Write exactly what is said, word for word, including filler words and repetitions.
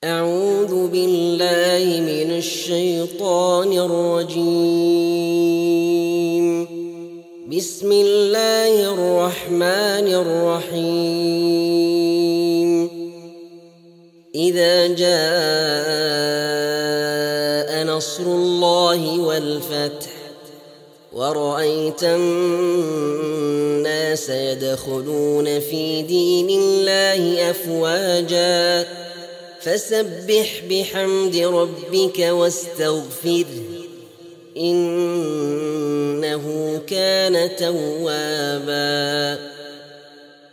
أعوذ بالله من الشيطان الرجيم. بسم الله الرحمن الرحيم. إذا جاء نصر الله والفتح ورأيت الناس يدخلون في دين الله أفواجا فسبح بحمد ربك واستغفره إنه كان توابا.